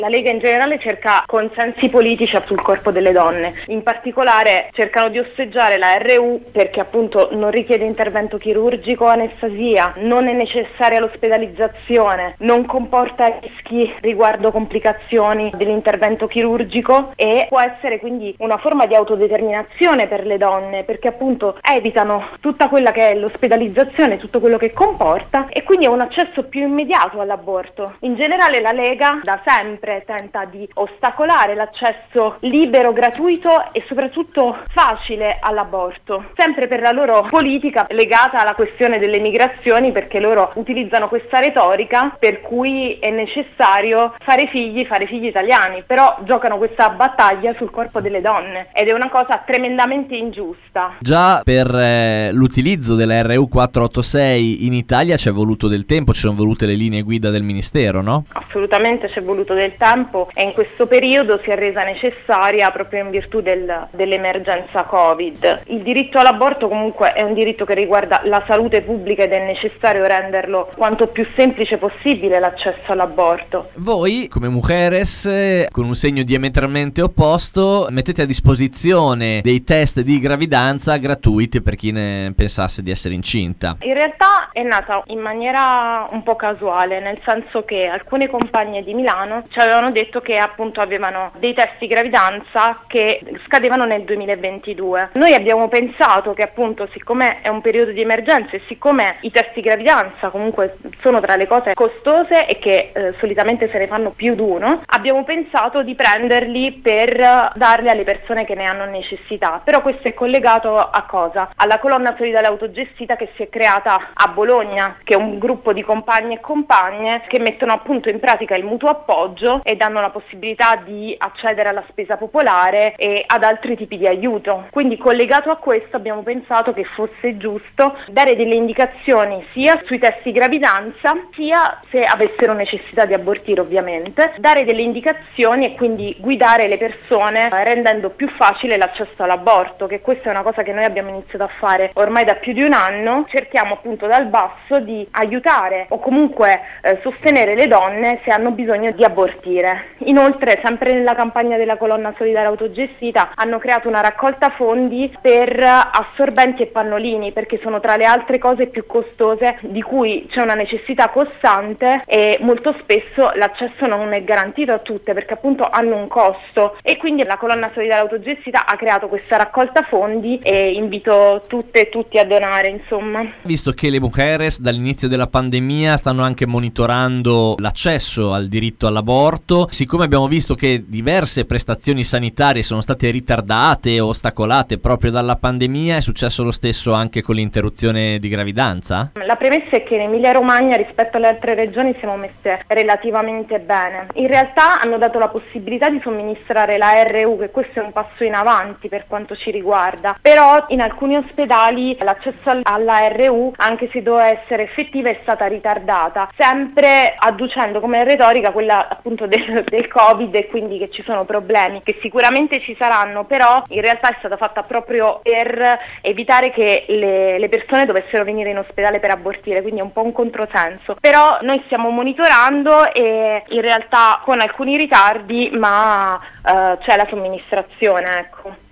La Lega in generale cerca consensi politici sul corpo delle donne, in particolare cercano di osteggiare la RU perché appunto non richiede intervento chirurgico o anestesia, non è necessaria l'ospedalizzazione, non comporta rischi riguardo complicazioni dell'intervento chirurgico e può essere quindi una forma di autodeterminazione per le donne perché appunto evitano tutta quella che è l'ospedalizzazione, tutto quello che comporta e quindi è un accesso più immediato all'aborto. In generale la Lega da sempre tenta di ostacolare l'accesso libero, gratuito e soprattutto facile all'aborto, sempre per la loro politica legata alla questione delle migrazioni, perché loro utilizzano questa retorica per cui è necessario fare figli italiani, però giocano questa battaglia sul corpo delle donne ed è una cosa tremendamente ingiusta. Già per l'utilizzo della RU 486 in Italia ci è voluto del tempo, ci sono volute le linee guida del Ministero, no? Assolutamente c'è voluto del tempo e in questo periodo si è resa necessaria proprio in virtù dell'emergenza Covid. Il diritto all'aborto comunque è un diritto che riguarda la salute pubblica ed è necessario renderlo quanto più semplice possibile l'accesso all'aborto. Voi come Mujeres, con un segno diametralmente opposto, mettete a disposizione dei test di gravidanza gratuiti per chi ne pensasse di essere incinta. In realtà è nata in maniera un po' casuale, nel senso che alcune compagne di Milano ci avevano detto che appunto avevano dei test di gravidanza che scadevano nel 2022. Noi abbiamo pensato che appunto siccome è un periodo di emergenza e siccome i test di gravidanza comunque sono tra le cose costose e che solitamente se ne fanno più di uno, abbiamo pensato di prenderli per darli alle persone che ne hanno necessità. Però questo è collegato a cosa? Alla colonna solidale autogestita che si è creata a Bologna, che è un gruppo di compagni e compagne che mettono appunto in pratica il mutuo appoggio e danno la possibilità di accedere alla spesa popolare e ad altri tipi di aiuto. Quindi collegato a questo abbiamo pensato che fosse giusto dare delle indicazioni sia sui test di gravidanza sia se avessero necessità di abortire ovviamente, dare delle indicazioni e quindi guidare le persone rendendo più facile l'accesso all'aborto, che questa è una cosa che noi abbiamo iniziato a fare ormai da più di un anno. Cerchiamo appunto dal basso di aiutare o comunque sostenere le donne se hanno bisogno di abortire. Inoltre, sempre nella campagna della colonna solidale autogestita, hanno creato una raccolta fondi per assorbenti e pannolini, perché sono tra le altre cose più costose di cui c'è una necessità costante e molto spesso l'accesso non è garantito a tutte perché appunto hanno un costo e quindi la colonna solidale autogestita ha creato questa raccolta fondi e invito tutte e tutti a donare, insomma. Visto che le Mujeres dall'inizio della pandemia stanno anche monitorando l'accesso al diritto all'aborto, siccome abbiamo visto che diverse prestazioni sanitarie sono state ritardate o ostacolate proprio dalla pandemia, è successo lo stesso anche con l'interruzione di gravidanza? La premessa è che in Emilia-Romagna rispetto alle altre regioni siamo messe relativamente bene. In realtà hanno dato la possibilità di somministrare la RU, che questo è un passo in avanti per quanto ci riguarda, però in alcuni ospedali l'accesso alla RU, anche se doveva essere effettiva, è stata ritardata, sempre adducendo come retorica quella appunto del Covid e quindi che ci sono problemi che sicuramente ci saranno, però in realtà è stata fatta proprio per evitare che le persone dovessero venire in ospedale per abortire, quindi è un po' un controsenso. Però noi stiamo monitorando e in realtà con alcuni ritardi, ma c'è la somministrazione, ecco.